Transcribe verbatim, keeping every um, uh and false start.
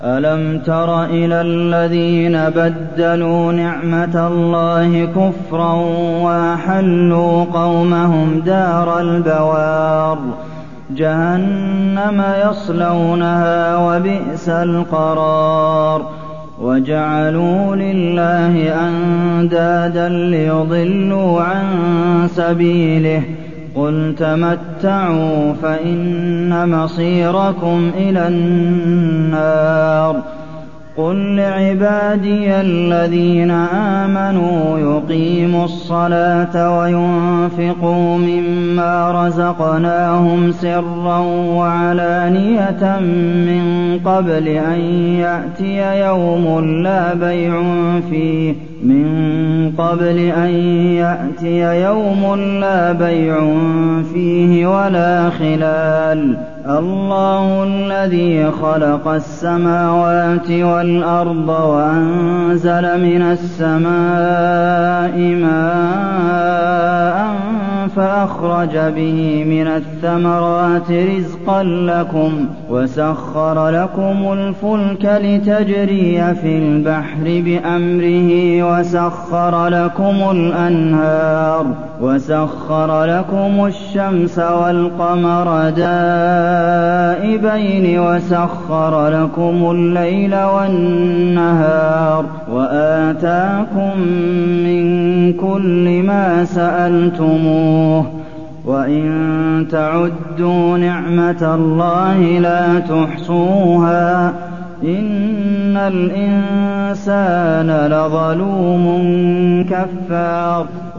أَلَمْ تَرَ إِلَى الَّذِينَ بَدَّلُوا نِعْمَةَ اللَّهِ كُفْرًا وَأَحَلُّوا قَوْمَهُمْ دَارَ الْبَوَارِ جَهَنَّمَ يَصْلَوْنَهَا ۖ وَبِئْسَ الْقَرَارُ وَجَعَلُوا لِلَّهِ أَندَادًا لِّيُضِلُّوا عَن سَبِيلِهِ ۗ قُلْ تَمَتَّعُوا فَإِنَّ مَصِيرَكُمْ إِلَى النَّارِ قُل لِّعِبَادِيَ الَّذِينَ آمَنُوا يُقِيمُوا الصَّلَاةَ وَيُنفِقُوا مِمَّا رَزَقْنَاهُمْ سِرًّا وَعَلَانِيَةً مِّن قَبْلِ أَن يَأْتِيَ يَوْمٌ لَّا بَيْعٌ فِيهِ مِن قَبْلِ أَن يَأْتِيَ يَوْمٌ لَّا بَيْعٌ فِيهِ وَلَا خِلَالٌ اللَّهُ الَّذِي خَلَقَ السَّمَاوَاتِ وَالْأَرْضَ وَأَنزَلَ مِنَ السَّمَاءِ مَاءً فَأَخْرَجَ بِهِ مِنَ الثَّمَرَاتِ رِزْقًا لَّكُمْ وَسَخَّرَ لَكُمُ الْفُلْكَ لِتَجْرِيَ فِي الْبَحْرِ بِأَمْرِهِ وَسَخَّرَ لَكُمُ الْأَنْهَارَ وَسَخَّرَ لَكُمُ الشَّمْسَ وَالْقَمَرَ دَائِبَيْنِ وَسَخَّرَ لَكُمُ اللَّيْلَ وَالنَّهَارَ وَآتَاكُم مِّن كُلِّ مَا سَأَلْتُمُوهُ ۚ وَإِن تَعُدُّوا نِعْمَةَ اللَّهِ لَا تُحْصُوهَا ۗ إِنَّ الْإِنسَانَ لَظَلُومٌ كَفَّارٌ